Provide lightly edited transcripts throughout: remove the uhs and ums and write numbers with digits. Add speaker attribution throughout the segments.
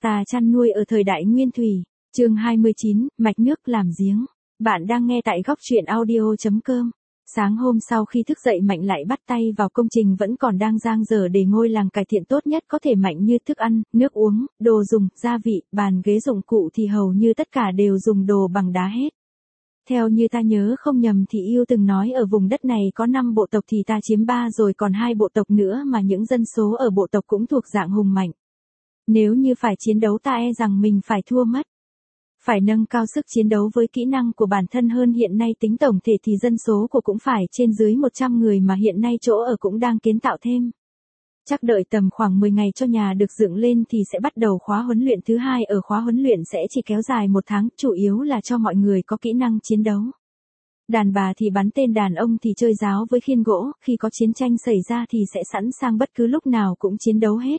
Speaker 1: Ta chăn nuôi ở thời đại Nguyên Thủy, chương 29, mạch nước làm giếng. Bạn đang nghe tại góc truyện audio.com. Sáng hôm sau khi thức dậy Mạnh lại bắt tay vào công trình vẫn còn đang dang dở để ngôi làng cải thiện tốt nhất có thể. Mạnh như thức ăn, nước uống, đồ dùng, gia vị, bàn ghế dụng cụ thì hầu như tất cả đều dùng đồ bằng đá hết. Theo như ta nhớ không nhầm thì Yêu từng nói ở vùng đất này có 5 bộ tộc thì ta chiếm 3 rồi còn 2 bộ tộc nữa mà những dân số ở bộ tộc cũng thuộc dạng hùng mạnh. Nếu như phải chiến đấu ta e rằng mình phải thua mất. Phải nâng cao sức chiến đấu với kỹ năng của bản thân hơn. Hiện nay tính tổng thể thì dân số của cũng phải trên dưới 100 người mà hiện nay chỗ ở cũng đang kiến tạo thêm. Chắc đợi tầm khoảng 10 ngày cho nhà được dựng lên thì sẽ bắt đầu khóa huấn luyện thứ 2. Ở khóa huấn luyện sẽ chỉ kéo dài 1 tháng, chủ yếu là cho mọi người có kỹ năng chiến đấu. Đàn bà thì bắn tên, đàn ông thì chơi giáo với khiên gỗ, khi có chiến tranh xảy ra thì sẽ sẵn sàng bất cứ lúc nào cũng chiến đấu hết.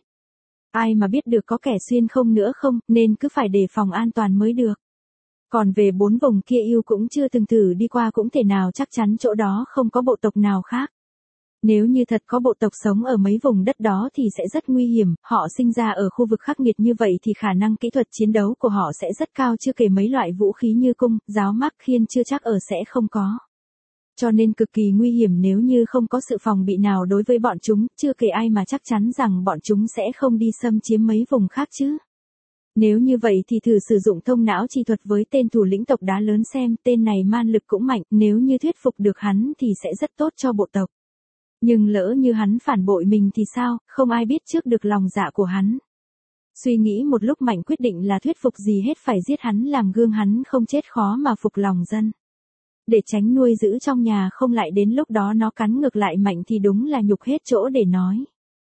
Speaker 1: Ai mà biết được có kẻ xuyên không nữa không, nên cứ phải đề phòng an toàn mới được. Còn về 4 vùng kia Yêu cũng chưa từng thử đi qua, cũng thể nào chắc chắn chỗ đó không có bộ tộc nào khác. Nếu như thật có bộ tộc sống ở mấy vùng đất đó thì sẽ rất nguy hiểm, họ sinh ra ở khu vực khắc nghiệt như vậy thì khả năng kỹ thuật chiến đấu của họ sẽ rất cao, chưa kể mấy loại vũ khí như cung, giáo mác, khiên chưa chắc ở sẽ không có. Cho nên cực kỳ nguy hiểm nếu như không có sự phòng bị nào đối với bọn chúng, chưa kể ai mà chắc chắn rằng bọn chúng sẽ không đi xâm chiếm mấy vùng khác chứ. Nếu như vậy thì thử sử dụng thông não chi thuật với tên thủ lĩnh tộc đá lớn xem, tên này man lực cũng mạnh, nếu như thuyết phục được hắn thì sẽ rất tốt cho bộ tộc. Nhưng lỡ như hắn phản bội mình thì sao, không ai biết trước được lòng dạ của hắn. Suy nghĩ một lúc Mạnh quyết định là thuyết phục gì hết phải giết hắn làm gương hắn không chết khó mà phục lòng dân. Để tránh nuôi giữ trong nhà không lại đến lúc đó nó cắn ngược lại Mạnh thì đúng là nhục hết chỗ để nói.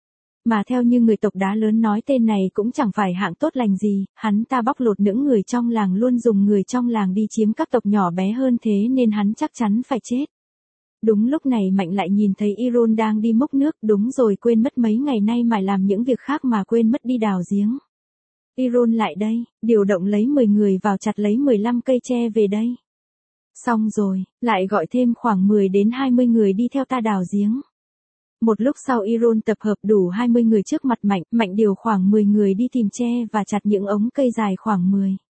Speaker 1: Mà theo như người tộc đá lớn nói tên này cũng chẳng phải hạng tốt lành gì, hắn ta bóc lột những người trong làng, luôn dùng người trong làng đi chiếm các tộc nhỏ bé hơn, thế nên hắn chắc chắn phải chết. Đúng lúc này Mạnh lại nhìn thấy Iron đang đi múc nước, đúng rồi, quên mất mấy ngày nay mải làm những việc khác mà quên mất đi đào giếng. Iron lại đây, điều động lấy 10 người vào chặt lấy 15 cây tre về đây. Xong rồi, lại gọi thêm khoảng 10 đến 20 người đi theo ta đào giếng. Một lúc sau Iron tập hợp đủ 20 người trước mặt Mạnh, Mạnh điều khoảng 10 người đi tìm tre và chặt những ống cây dài khoảng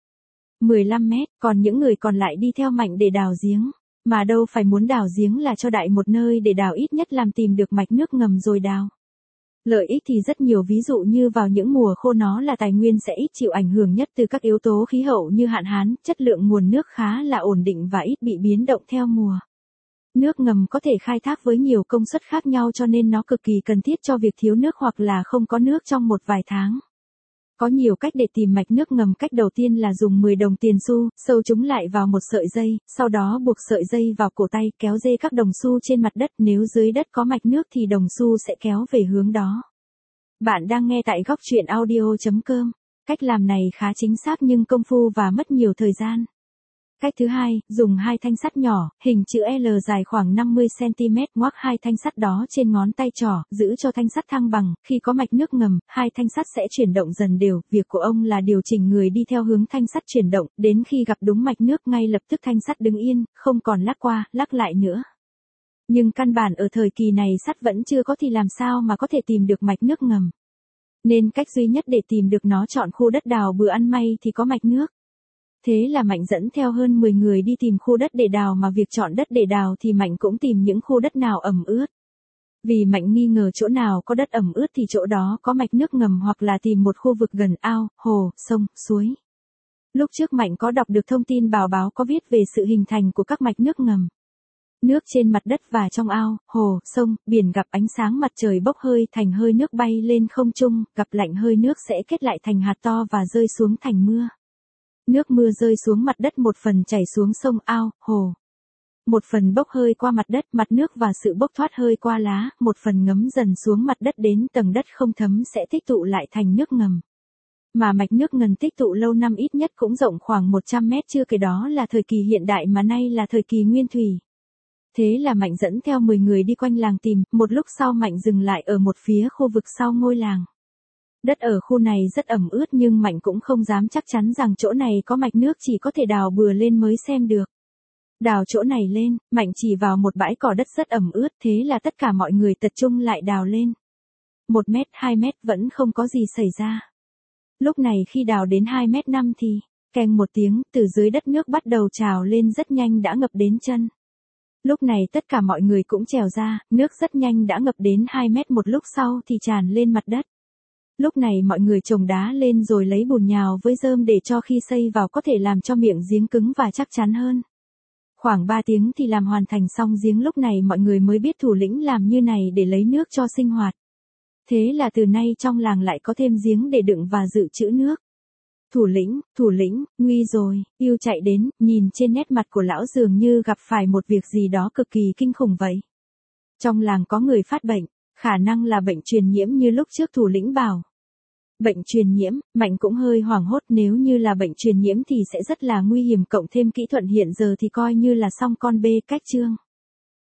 Speaker 1: 15 mét, còn những người còn lại đi theo Mạnh để đào giếng. Mà đâu phải muốn đào giếng là cho đại một nơi để đào, ít nhất làm tìm được mạch nước ngầm rồi đào. Lợi ích thì rất nhiều, ví dụ như vào những mùa khô nó là tài nguyên sẽ ít chịu ảnh hưởng nhất từ các yếu tố khí hậu như hạn hán, chất lượng nguồn nước khá là ổn định và ít bị biến động theo mùa. Nước ngầm có thể khai thác với nhiều công suất khác nhau cho nên nó cực kỳ cần thiết cho việc thiếu nước hoặc là không có nước trong một vài tháng. Có nhiều cách để tìm mạch nước ngầm. Cách đầu tiên là dùng 10 đồng tiền xu, sâu chúng lại vào một sợi dây, sau đó buộc sợi dây vào cổ tay, kéo dây các đồng xu trên mặt đất, nếu dưới đất có mạch nước thì đồng xu sẽ kéo về hướng đó. Bạn đang nghe tại góc truyện audio.com. Cách làm này khá chính xác nhưng công phu và mất nhiều thời gian. Cách thứ hai, dùng 2 thanh sắt nhỏ, hình chữ L dài khoảng 50 cm, ngoắc 2 thanh sắt đó trên ngón tay trỏ, giữ cho thanh sắt thăng bằng, khi có mạch nước ngầm, 2 thanh sắt sẽ chuyển động dần đều, việc của ông là điều chỉnh người đi theo hướng thanh sắt chuyển động, đến khi gặp đúng mạch nước ngay lập tức thanh sắt đứng yên, không còn lắc qua, lắc lại nữa. Nhưng căn bản ở thời kỳ này sắt vẫn chưa có thì làm sao mà có thể tìm được mạch nước ngầm. Nên cách duy nhất để tìm được nó chọn khu đất đào bừa ăn may thì có mạch nước. Thế là Mạnh dẫn theo hơn 10 người đi tìm khu đất để đào, mà việc chọn đất để đào thì Mạnh cũng tìm những khu đất nào ẩm ướt. Vì Mạnh nghi ngờ chỗ nào có đất ẩm ướt thì chỗ đó có mạch nước ngầm, hoặc là tìm một khu vực gần ao, hồ, sông, suối. Lúc trước Mạnh có đọc được thông tin báo có viết về sự hình thành của các mạch nước ngầm. Nước trên mặt đất và trong ao, hồ, sông, biển gặp ánh sáng mặt trời bốc hơi thành hơi nước bay lên không trung, gặp lạnh hơi nước sẽ kết lại thành hạt to và rơi xuống thành mưa. Nước mưa rơi xuống mặt đất, một phần chảy xuống sông, ao, hồ. Một phần bốc hơi qua mặt nước và sự bốc thoát hơi qua lá, một phần ngấm dần xuống mặt đất đến tầng đất không thấm sẽ tích tụ lại thành nước ngầm. Mà mạch nước ngầm tích tụ lâu năm ít nhất cũng rộng khoảng 100 mét, chưa kể đó là thời kỳ hiện đại mà nay là thời kỳ Nguyên Thủy. Thế là Mạnh dẫn theo 10 người đi quanh làng tìm, một lúc sau Mạnh dừng lại ở một phía khu vực sau ngôi làng. Đất ở khu này rất ẩm ướt nhưng Mạnh cũng không dám chắc chắn rằng chỗ này có mạch nước, chỉ có thể đào bừa lên mới xem được. Đào chỗ này lên, Mạnh chỉ vào một bãi cỏ đất rất ẩm ướt, thế là tất cả mọi người tập trung lại đào lên. 1 mét, 2 mét vẫn không có gì xảy ra. Lúc này khi đào đến 2,5 m thì, keng một tiếng, từ dưới đất nước bắt đầu trào lên rất nhanh đã ngập đến chân. Lúc này tất cả mọi người cũng trèo ra, nước rất nhanh đã ngập đến 2 mét, một lúc sau thì tràn lên mặt đất. Lúc này mọi người chồng đá lên rồi lấy bùn nhào với rơm để cho khi xây vào có thể làm cho miệng giếng cứng và chắc chắn hơn. Khoảng 3 tiếng thì làm hoàn thành xong giếng, lúc này mọi người mới biết thủ lĩnh làm như này để lấy nước cho sinh hoạt. Thế là từ nay trong làng lại có thêm giếng để đựng và dự trữ nước. Thủ lĩnh, nguy rồi, Yêu chạy đến, nhìn trên nét mặt của lão dường như gặp phải một việc gì đó cực kỳ kinh khủng vậy. Trong làng có người phát bệnh, khả năng là bệnh truyền nhiễm như lúc trước thủ lĩnh bảo. Bệnh truyền nhiễm, Mạnh cũng hơi hoảng hốt, nếu như là bệnh truyền nhiễm thì sẽ rất là nguy hiểm, cộng thêm kỹ thuật hiện giờ thì coi như là xong con bê. Cách chương